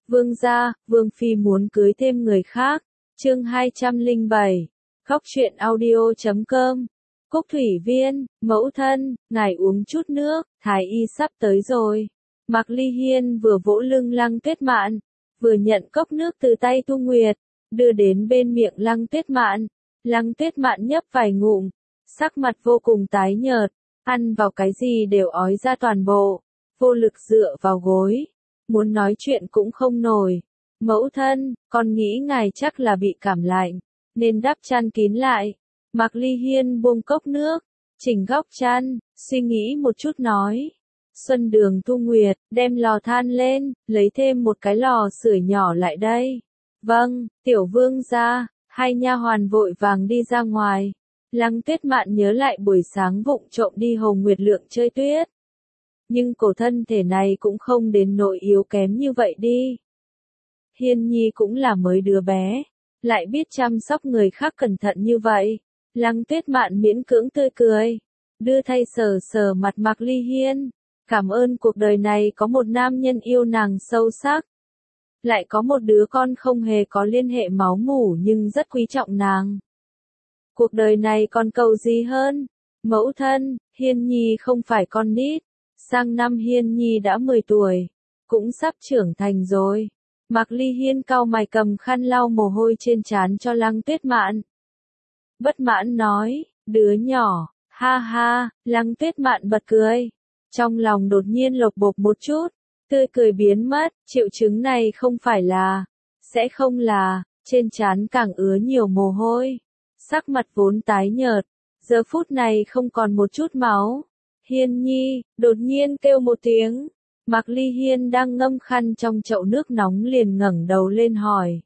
Vương gia, Vương Phi muốn cưới thêm người khác. Chương 207. Khóc chuyện audio.com. Cúc Thủy Viên, mẫu thân, ngài uống chút nước, thái y sắp tới rồi. Mạc Ly Hiên vừa vỗ lưng Lăng Tuyết Mạn, vừa nhận cốc nước từ tay Thu Nguyệt, đưa đến bên miệng Lăng Tuyết Mạn. Lăng Tuyết Mạn nhấp vài ngụm, sắc mặt vô cùng tái nhợt, ăn vào cái gì đều ói ra toàn bộ, vô lực dựa vào gối, muốn nói chuyện cũng không nổi. Mẫu thân, con nghĩ ngài chắc là bị cảm lạnh, nên đắp chăn kín lại. Mạc Ly Hiên buông cốc nước, chỉnh góc chăn, suy nghĩ một chút nói. Xuân Đường Thu Nguyệt, đem lò than lên, lấy thêm một cái lò sưởi nhỏ lại đây. Vâng, tiểu vương gia. Hai nha hoàn vội vàng đi ra ngoài. Lăng Tuyết Mạn nhớ lại buổi sáng vụng trộm đi Hồ Nguyệt Lượng chơi tuyết. Nhưng cổ thân thể này cũng không đến nỗi yếu kém như vậy đi. Hiên Nhi cũng là mới đứa bé, lại biết chăm sóc người khác cẩn thận như vậy. Lăng Tuyết Mạn miễn cưỡng tươi cười, đưa tay sờ sờ mặt Mạc Ly Hiên. Cảm ơn cuộc đời này có một nam nhân yêu nàng sâu sắc. Lại có một đứa con không hề có liên hệ máu mủ nhưng rất quý trọng nàng. Cuộc đời này còn cầu gì hơn? Mẫu thân, Hiên Nhi không phải con nít. Sang năm Hiên Nhi đã 10 tuổi, cũng sắp trưởng thành rồi. Mạc Ly Hiên cau mày cầm khăn lau mồ hôi trên trán cho Lăng Tuyết Mạn. Bất mãn nói, đứa nhỏ, ha ha, Lăng Tuyết Mạn bật cười. Trong lòng đột nhiên lộc bộc một chút. Tươi cười biến mất, triệu chứng này không phải là, sẽ không là, trên trán càng ứa nhiều mồ hôi. Sắc mặt vốn tái nhợt, giờ phút này không còn một chút máu. Hiên Nhi, đột nhiên kêu một tiếng. Mạc Ly Hiên đang ngâm khăn trong chậu nước nóng liền ngẩng đầu lên hỏi.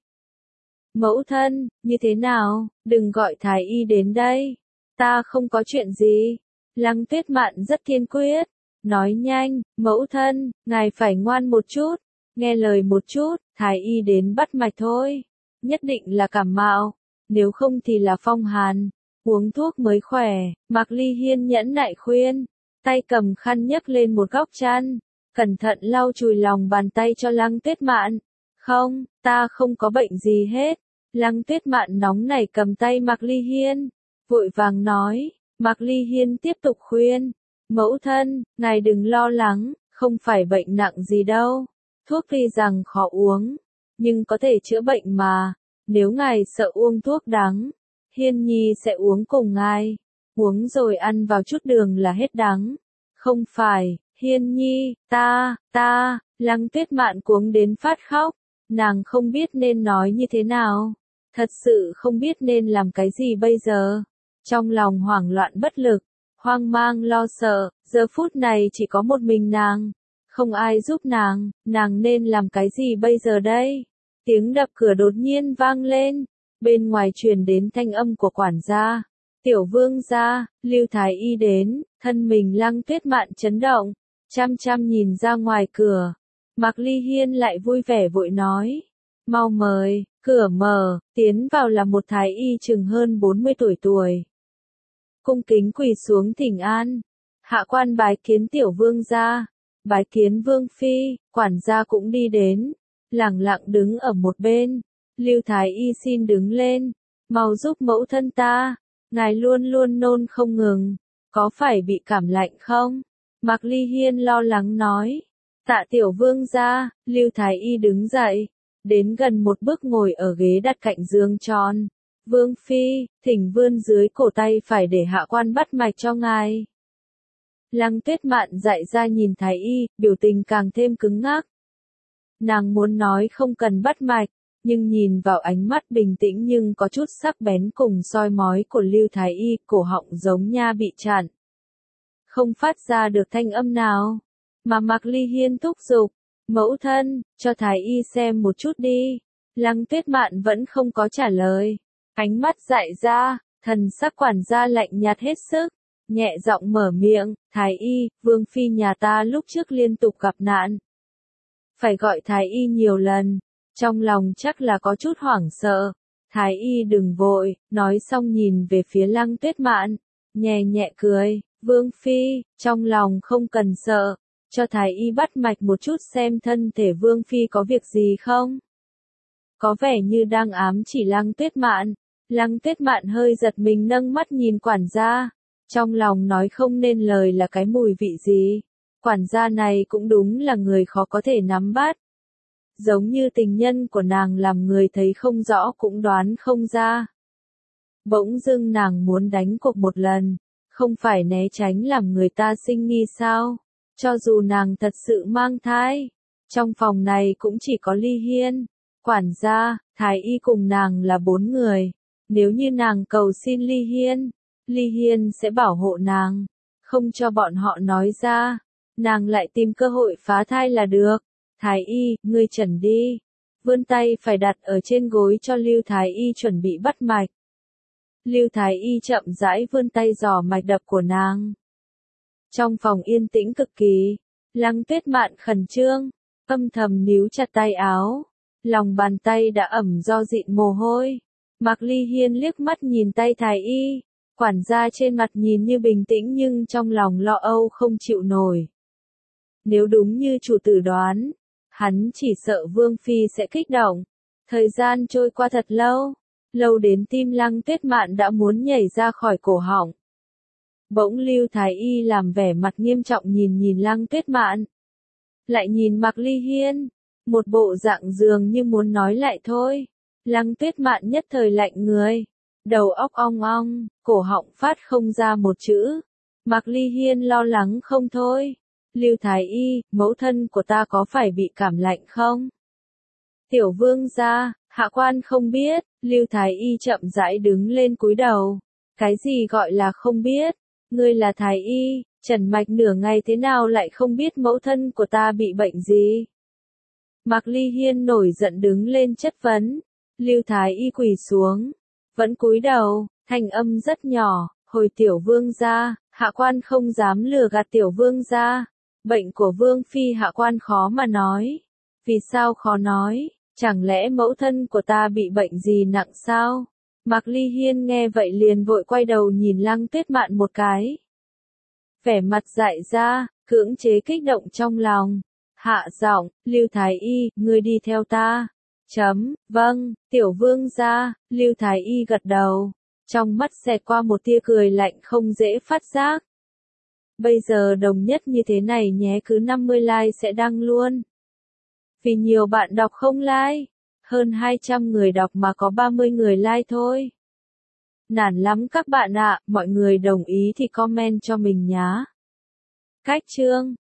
Mẫu thân, như thế nào, đừng gọi thái y đến đây. Ta không có chuyện gì. Lăng Tuyết Mạn rất kiên quyết. Nói nhanh, mẫu thân, ngài phải ngoan một chút, nghe lời một chút, thái y đến bắt mạch thôi. Nhất định là cảm mạo, nếu không thì là phong hàn, uống thuốc mới khỏe. Mạc Ly Hiên nhẫn nại khuyên, tay cầm khăn nhấc lên một góc chăn, cẩn thận lau chùi lòng bàn tay cho Lăng Tuyết Mạn. Không, ta không có bệnh gì hết. Lăng Tuyết Mạn nóng nảy cầm tay Mạc Ly Hiên, vội vàng nói. Mạc Ly Hiên tiếp tục khuyên. Mẫu thân, ngài đừng lo lắng, không phải bệnh nặng gì đâu. Thuốc tuy rằng khó uống, nhưng có thể chữa bệnh mà. Nếu ngài sợ uống thuốc đắng, Hiên Nhi sẽ uống cùng ngài. Uống rồi ăn vào chút đường là hết đắng. Không phải, Hiên Nhi, ta, Lăng Tuyết Mạn cuống đến phát khóc. Nàng không biết nên nói như thế nào. Thật sự không biết nên làm cái gì bây giờ. Trong lòng hoảng loạn bất lực. Hoang mang lo sợ, giờ phút này chỉ có một mình nàng, không ai giúp nàng nên làm cái gì bây giờ đây? Tiếng đập cửa đột nhiên vang lên, bên ngoài truyền đến thanh âm của quản gia. Tiểu vương gia, Lưu Thái Y đến, thân mình Lăng Tuyết Mạn chấn động, chăm chăm nhìn ra ngoài cửa. Mạc Ly Hiên lại vui vẻ vội nói, mau mời, cửa mở, tiến vào là một Thái Y chừng hơn 40 tuổi. Cung kính quỳ xuống thỉnh an. Hạ quan bái kiến tiểu vương gia, bái kiến vương phi. Quản gia cũng đi đến, lẳng lặng đứng ở một bên. Lưu Thái Y xin đứng lên, mau giúp mẫu thân ta, ngài luôn luôn nôn không ngừng, có phải bị cảm lạnh không? Mạc Ly Hiên lo lắng nói. Tạ tiểu vương gia. Lưu Thái Y đứng dậy, đến gần một bước ngồi ở ghế đặt cạnh giường tròn. Vương phi, thỉnh vươn dưới cổ tay phải để hạ quan bắt mạch cho ngài. Lăng Tuyết Mạn dại ra nhìn thái y, biểu tình càng thêm cứng ngắc. Nàng muốn nói không cần bắt mạch, nhưng nhìn vào ánh mắt bình tĩnh nhưng có chút sắc bén cùng soi mói của Lưu Thái Y, cổ họng giống nha bị chặn. Không phát ra được thanh âm nào, mà Mạc Ly Hiên thúc giục, mẫu thân, cho thái y xem một chút đi. Lăng Tuyết Mạn vẫn không có trả lời. Ánh mắt dại ra, thần sắc quản gia lạnh nhạt hết sức, nhẹ giọng mở miệng, thái y, vương phi nhà ta lúc trước liên tục gặp nạn. Phải gọi thái y nhiều lần, trong lòng chắc là có chút hoảng sợ. Thái y đừng vội, nói xong nhìn về phía Lăng Tuyết Mạn, nhẹ nhẹ cười, vương phi, trong lòng không cần sợ, cho thái y bắt mạch một chút xem thân thể Vương Phi có việc gì không. Có vẻ như đang ám chỉ Lăng Tuyết Mạn. Lăng Tuyết Mạn hơi giật mình nâng mắt nhìn quản gia. Trong lòng nói không nên lời là cái mùi vị gì. Quản gia này cũng đúng là người khó có thể nắm bắt. Giống như tình nhân của nàng làm người thấy không rõ cũng đoán không ra. Bỗng dưng nàng muốn đánh cuộc một lần, không phải né tránh làm người ta sinh nghi sao, cho dù nàng thật sự mang thai. Trong phòng này cũng chỉ có Ly Hiên, quản gia, thái y cùng nàng là 4 người. Nếu như nàng cầu xin Ly Hiên sẽ bảo hộ nàng, không cho bọn họ nói ra, nàng lại tìm cơ hội phá thai là được. Thái y, ngươi trần đi. Vươn tay phải đặt ở trên gối cho Lưu Thái y chuẩn bị bắt mạch. Lưu Thái y chậm rãi vươn tay dò mạch đập của nàng. Trong phòng yên tĩnh cực kỳ, Lăng Tuyết Mạn khẩn trương, âm thầm níu chặt tay áo. Lòng bàn tay đã ẩm do dịn mồ hôi. Mạc Ly Hiên liếc mắt nhìn tay thái y, quản gia trên mặt nhìn như bình tĩnh nhưng trong lòng lo âu không chịu nổi. Nếu đúng như chủ tử đoán, hắn chỉ sợ Vương Phi sẽ kích động. Thời gian trôi qua thật lâu, lâu đến tim Lăng Tuyết Mạn đã muốn nhảy ra khỏi cổ họng. Bỗng Lưu Thái y làm vẻ mặt nghiêm trọng nhìn Lăng Tuyết Mạn. Lại nhìn Mạc Ly Hiên, một bộ dạng dường như muốn nói lại thôi. Lăng Tuyết Mạn nhất thời lạnh người, đầu óc ong ong, cổ họng phát không ra một chữ. Mạc Ly Hiên lo lắng không thôi. Lưu Thái y, mẫu thân của ta có phải bị cảm lạnh không? Tiểu vương gia, hạ quan không biết. Lưu Thái y chậm rãi đứng lên cúi đầu. Cái gì gọi là không biết? Ngươi là thái y, trần mạch nửa ngày thế nào lại không biết mẫu thân của ta bị bệnh gì? Mạc Ly Hiên nổi giận đứng lên chất vấn. Lưu Thái y quỳ xuống, vẫn cúi đầu, thanh âm rất nhỏ, hồi tiểu vương gia, hạ quan không dám lừa gạt tiểu vương gia. Bệnh của Vương Phi hạ quan khó mà nói. Vì sao khó nói? Chẳng lẽ mẫu thân của ta bị bệnh gì nặng sao? Mạc Ly Hiên nghe vậy liền vội quay đầu nhìn Lăng Tuyết Mạn một cái. Vẻ mặt dại ra, cưỡng chế kích động trong lòng. Hạ giọng, Lưu Thái y, ngươi đi theo ta. Vâng, tiểu vương gia. Lưu Thái y gật đầu. Trong mắt xẹt qua một tia cười lạnh không dễ phát giác. Bây giờ đồng nhất như thế này nhé, cứ 50 like sẽ đăng luôn. Vì nhiều bạn đọc không like, hơn 200 người đọc mà có 30 người like thôi. Nản lắm các bạn ạ, mọi người đồng ý thì comment cho mình nhá. Cách chương